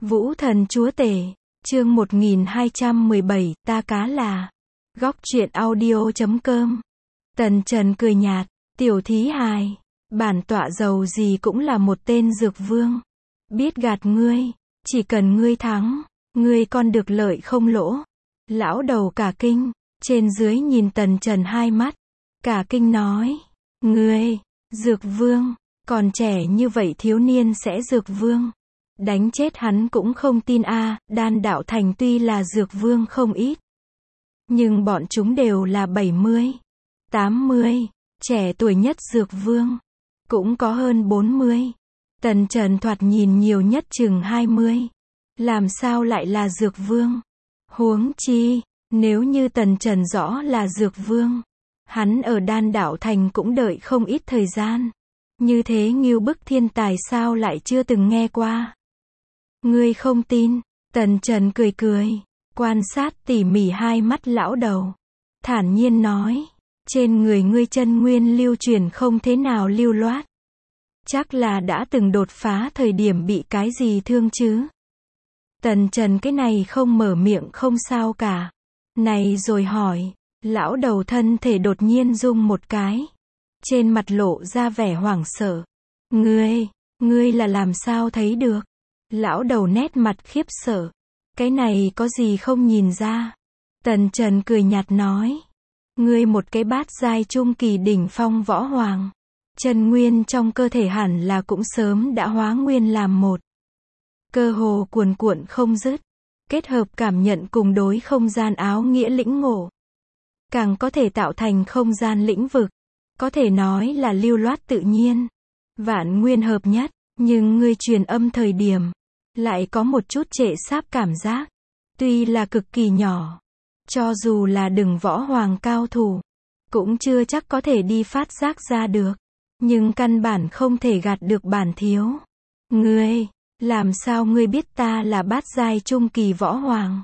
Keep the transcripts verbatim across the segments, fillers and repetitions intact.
Vũ Thần Chúa Tể, chương một nghìn hai trăm mười bảy, ta cá là. Góc truyện audio chấm com. Tần Trần cười nhạt, tiểu thí hài, bản tọa giàu gì cũng là một tên dược vương. Biết gạt ngươi, chỉ cần ngươi thắng, ngươi còn được lợi không lỗ. Lão đầu cả kinh, trên dưới nhìn Tần Trần hai mắt, cả kinh nói, ngươi, dược vương, còn trẻ như vậy thiếu niên sẽ dược vương. Đánh chết hắn cũng không tin a, à, Đan Đạo Thành tuy là dược vương không ít, nhưng bọn chúng đều là bảy mươi, tám mươi, trẻ tuổi nhất dược vương cũng có hơn bốn mươi. Tần Trần thoạt nhìn nhiều nhất chừng hai mươi, làm sao lại là dược vương? Huống chi, nếu như Tần Trần rõ là dược vương, hắn ở Đan Đạo Thành cũng đợi không ít thời gian. Như thế ngưu bức thiên tài sao lại chưa từng nghe qua? Ngươi không tin? Tần Trần cười cười, quan sát tỉ mỉ hai mắt lão đầu, thản nhiên nói, trên người ngươi chân nguyên lưu truyền không thế nào lưu loát. Chắc là đã từng đột phá thời điểm bị cái gì thương chứ? Tần Trần cái này không mở miệng không sao cả. Này rồi hỏi, lão đầu thân thể đột nhiên rung một cái. Trên mặt lộ ra vẻ hoảng sợ. Ngươi, ngươi là làm sao thấy được? Lão đầu nét mặt khiếp sợ. Cái này có gì không nhìn ra? Tần Trần cười nhạt nói. Ngươi một cái bát giai trung kỳ đỉnh phong võ hoàng. Chân nguyên trong cơ thể hẳn là cũng sớm đã hóa nguyên làm một. Cơ hồ cuồn cuộn không dứt. Kết hợp cảm nhận cùng đối không gian áo nghĩa lĩnh ngộ. Càng có thể tạo thành không gian lĩnh vực. Có thể nói là lưu loát tự nhiên. Vạn nguyên hợp nhất. Nhưng ngươi truyền âm thời điểm, lại có một chút trệ sáp cảm giác. Tuy là cực kỳ nhỏ, cho dù là đừng võ hoàng cao thủ, cũng chưa chắc có thể đi phát giác ra được. Nhưng căn bản không thể gạt được bản thiếu. Ngươi, làm sao ngươi biết ta là bát giai trung kỳ võ hoàng?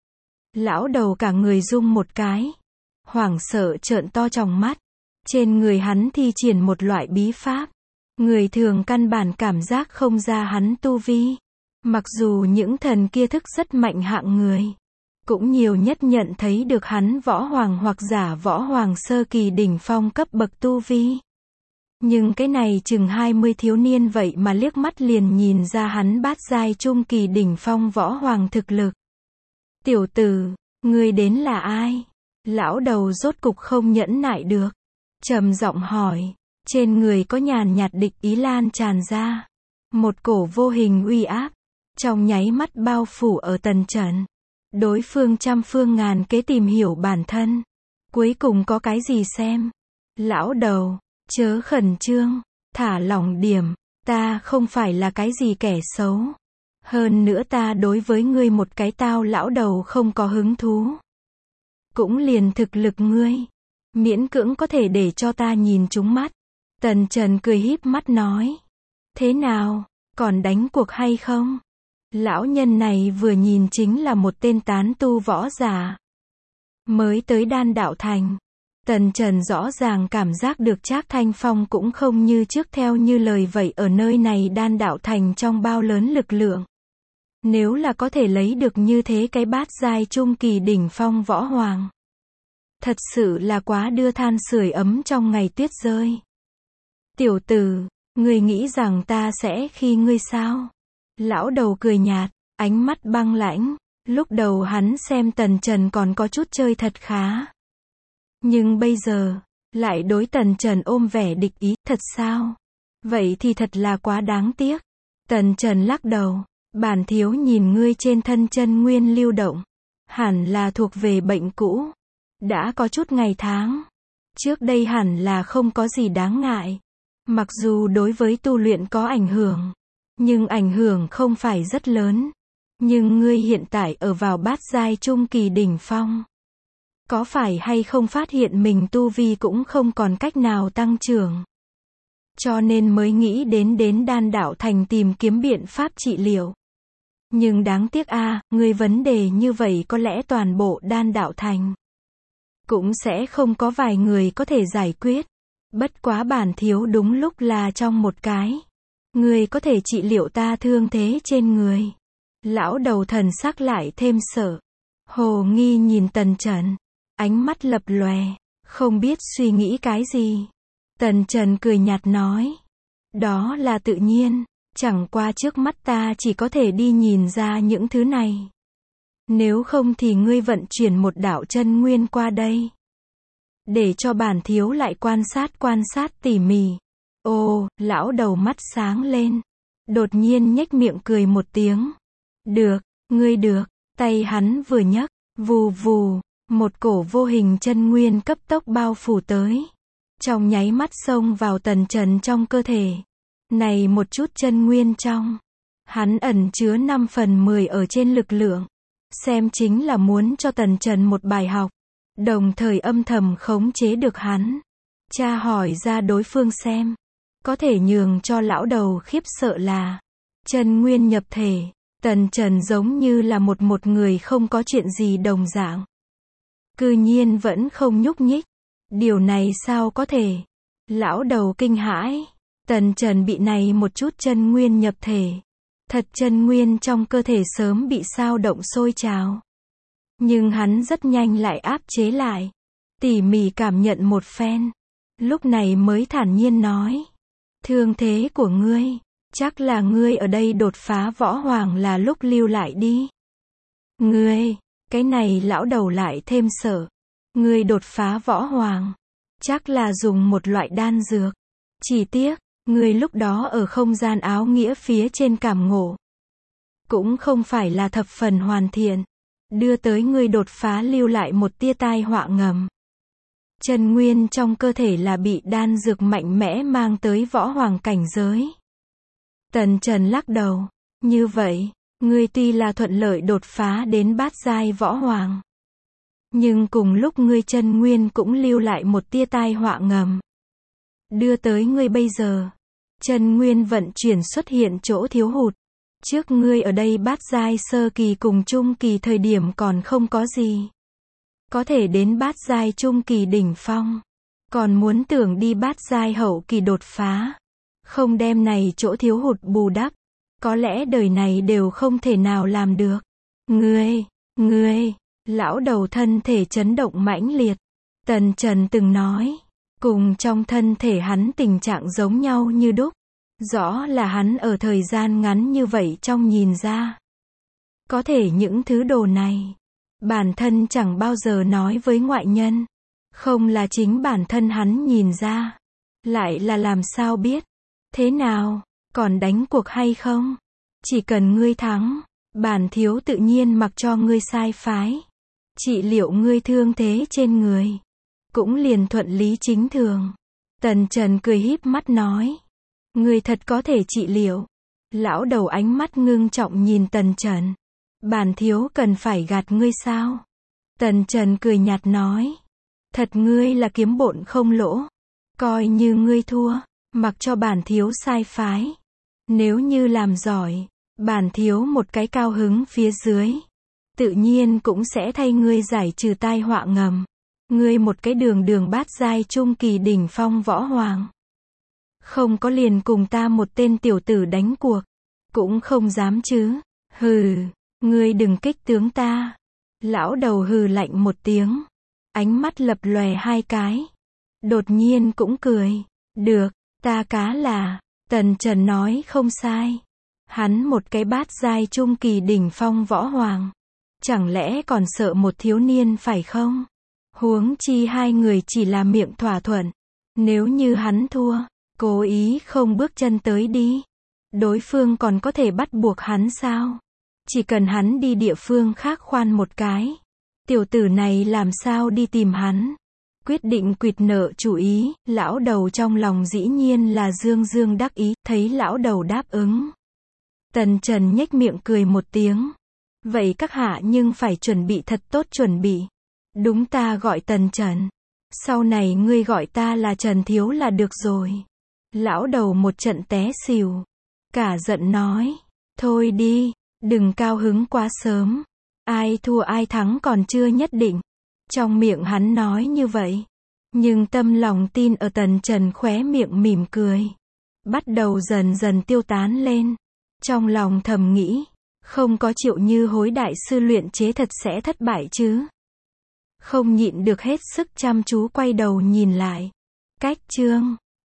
Lão đầu cả người rung một cái, hoảng sợ trợn to tròng mắt. Trên người hắn thi triển một loại bí pháp. Người thường căn bản cảm giác không ra hắn tu vi. Mặc dù những thần kia thức rất mạnh hạng người, cũng nhiều nhất nhận thấy được hắn võ hoàng hoặc giả võ hoàng sơ kỳ đỉnh phong cấp bậc tu vi. Nhưng cái này chừng hai mươi thiếu niên vậy mà liếc mắt liền nhìn ra hắn bát giai trung kỳ đỉnh phong võ hoàng thực lực. Tiểu tử, ngươi đến là ai? Lão đầu rốt cục không nhẫn nại được, trầm giọng hỏi. Trên người có nhàn nhạt địch ý lan tràn ra. Một cổ vô hình uy áp, trong nháy mắt bao phủ ở Tần Trần. Đối phương trăm phương ngàn kế tìm hiểu bản thân. Cuối cùng có cái gì xem? Lão đầu, chớ khẩn trương, thả lỏng điểm. Ta không phải là cái gì kẻ xấu. Hơn nữa ta đối với ngươi một cái tao lão đầu không có hứng thú. Cũng liền thực lực ngươi, miễn cưỡng có thể để cho ta nhìn trúng mắt. Tần Trần cười híp mắt nói. Thế nào, còn đánh cuộc hay không? Lão nhân này vừa nhìn chính là một tên tán tu võ giả. Mới tới Đan Đạo Thành. Tần Trần rõ ràng cảm giác được Trác Thanh Phong cũng không như trước theo như lời vậy ở nơi này Đan Đạo Thành trong bao lớn lực lượng. Nếu là có thể lấy được như thế cái bát giai trung kỳ đỉnh phong võ hoàng. Thật sự là quá đưa than sưởi ấm trong ngày tuyết rơi. Tiểu tử, ngươi nghĩ rằng ta sẽ khi ngươi sao? Lão đầu cười nhạt, ánh mắt băng lãnh. Lúc đầu hắn xem Tần Trần còn có chút chơi thật khá. Nhưng bây giờ, lại đối Tần Trần ôm vẻ địch ý, thật sao? Vậy thì thật là quá đáng tiếc. Tần Trần lắc đầu, bản thiếu nhìn ngươi trên thân chân nguyên lưu động. Hẳn là thuộc về bệnh cũ. Đã có chút ngày tháng. Trước đây hẳn là không có gì đáng ngại. Mặc dù đối với tu luyện có ảnh hưởng, nhưng ảnh hưởng không phải rất lớn. Nhưng ngươi hiện tại ở vào bát giai trung kỳ đỉnh phong. Có phải hay không phát hiện mình tu vi cũng không còn cách nào tăng trưởng. Cho nên mới nghĩ đến đến Đan Đạo Thành tìm kiếm biện pháp trị liệu. Nhưng đáng tiếc a, à, ngươi vấn đề như vậy có lẽ toàn bộ Đan Đạo Thành cũng sẽ không có vài người có thể giải quyết. Bất quá bản thiếu đúng lúc là trong một cái. Ngươi có thể trị liệu ta thương thế trên người. Lão đầu thần sắc lại thêm sợ. Hồ nghi nhìn Tần Trần. Ánh mắt lập lòe. Không biết suy nghĩ cái gì. Tần Trần cười nhạt nói. Đó là tự nhiên. Chẳng qua trước mắt ta chỉ có thể đi nhìn ra những thứ này. Nếu không thì ngươi vận chuyển một đạo chân nguyên qua đây. Để cho bản thiếu lại quan sát quan sát tỉ mỉ. Ồ, lão đầu mắt sáng lên. Đột nhiên nhếch miệng cười một tiếng. Được, ngươi được. Tay hắn vừa nhấc, vù vù, một cổ vô hình chân nguyên cấp tốc bao phủ tới. Trong nháy mắt xông vào Tần Trần trong cơ thể. Này một chút chân nguyên trong. Hắn ẩn chứa năm phần mười ở trên lực lượng. Xem chính là muốn cho Tần Trần một bài học. Đồng thời âm thầm khống chế được hắn. Tra hỏi ra đối phương xem. Có thể nhường cho lão đầu khiếp sợ là. Chân nguyên nhập thể. Tần Trần giống như là một một người không có chuyện gì đồng dạng. Cư nhiên vẫn không nhúc nhích. Điều này sao có thể? Lão đầu kinh hãi. Tần Trần bị này một chút chân nguyên nhập thể. Thật chân nguyên trong cơ thể sớm bị sao động sôi trào. Nhưng hắn rất nhanh lại áp chế lại. Tỉ mỉ cảm nhận một phen. Lúc này mới thản nhiên nói. Thương thế của ngươi. Chắc là ngươi ở đây đột phá võ hoàng là lúc lưu lại đi. Ngươi, cái này lão đầu lại thêm sợ. Ngươi đột phá võ hoàng. Chắc là dùng một loại đan dược. Chỉ tiếc, ngươi lúc đó ở không gian áo nghĩa phía trên cảm ngộ. Cũng không phải là thập phần hoàn thiện. Đưa tới ngươi đột phá lưu lại một tia tai họa ngầm. Chân nguyên trong cơ thể là bị đan dược mạnh mẽ mang tới võ hoàng cảnh giới. Tần Trần lắc đầu. Như vậy, ngươi tuy là thuận lợi đột phá đến bát giai võ hoàng. Nhưng cùng lúc ngươi chân nguyên cũng lưu lại một tia tai họa ngầm. Đưa tới ngươi bây giờ. Chân nguyên vận chuyển xuất hiện chỗ thiếu hụt. Trước ngươi ở đây bát giai sơ kỳ cùng trung kỳ thời điểm còn không có gì. Có thể đến bát giai trung kỳ đỉnh phong. Còn muốn tưởng đi bát giai hậu kỳ đột phá. Không đem này chỗ thiếu hụt bù đắp. Có lẽ đời này đều không thể nào làm được. Ngươi, ngươi, lão đầu thân thể chấn động mãnh liệt. Tần Trần từng nói. Cùng trong thân thể hắn tình trạng giống nhau như đúc. Rõ là hắn ở thời gian ngắn như vậy trong nhìn ra. Có thể những thứ đồ này. Bản thân chẳng bao giờ nói với ngoại nhân. Không là chính bản thân hắn nhìn ra. Lại là làm sao biết. Thế nào, còn đánh cuộc hay không? Chỉ cần ngươi thắng, bản thiếu tự nhiên mặc cho ngươi sai phái. Trị liệu ngươi thương thế trên người. Cũng liền thuận lý chính thường. Tần Trần cười híp mắt nói. Ngươi thật có thể trị liệu. Lão đầu ánh mắt ngưng trọng nhìn Tần Trần. Bản thiếu cần phải gạt ngươi sao? Tần Trần cười nhạt nói. Thật ngươi là kiếm bộn không lỗ. Coi như ngươi thua. Mặc cho bản thiếu sai phái. Nếu như làm giỏi, bản thiếu một cái cao hứng phía dưới. Tự nhiên cũng sẽ thay ngươi giải trừ tai họa ngầm. Ngươi một cái đường đường bát giai trung kỳ đỉnh phong võ hoàng. Không có liền cùng ta một tên tiểu tử đánh cuộc. Cũng không dám chứ. Hừ, ngươi đừng kích tướng ta. Lão đầu hừ lạnh một tiếng. Ánh mắt lập lòe hai cái. Đột nhiên cũng cười. Được. Ta cá là, Tần Trần nói không sai. Hắn một cái bát giai trung kỳ đỉnh phong võ hoàng. Chẳng lẽ còn sợ một thiếu niên phải không? Huống chi hai người chỉ là miệng thỏa thuận. Nếu như hắn thua, cố ý không bước chân tới đi. Đối phương còn có thể bắt buộc hắn sao? Chỉ cần hắn đi địa phương khác khoan một cái. Tiểu tử này làm sao đi tìm hắn? Quyết định quỵt nợ chủ ý, lão đầu trong lòng dĩ nhiên là dương dương đắc ý, thấy lão đầu đáp ứng. Tần Trần nhếch miệng cười một tiếng. Vậy các hạ nhưng phải chuẩn bị thật tốt chuẩn bị. Đúng ta gọi Tần Trần. Sau này ngươi gọi ta là Trần Thiếu là được rồi. Lão đầu một trận té xỉu. Cả giận nói. Thôi đi, đừng cao hứng quá sớm. Ai thua ai thắng còn chưa nhất định. Trong miệng hắn nói như vậy. Nhưng tâm lòng tin ở Tần Trần khóe miệng mỉm cười. Bắt đầu dần dần tiêu tán lên. Trong lòng thầm nghĩ. Không có Triệu Như Hối đại sư luyện chế thật sẽ thất bại chứ. Không nhịn được hết sức chăm chú quay đầu nhìn lại. Cách chương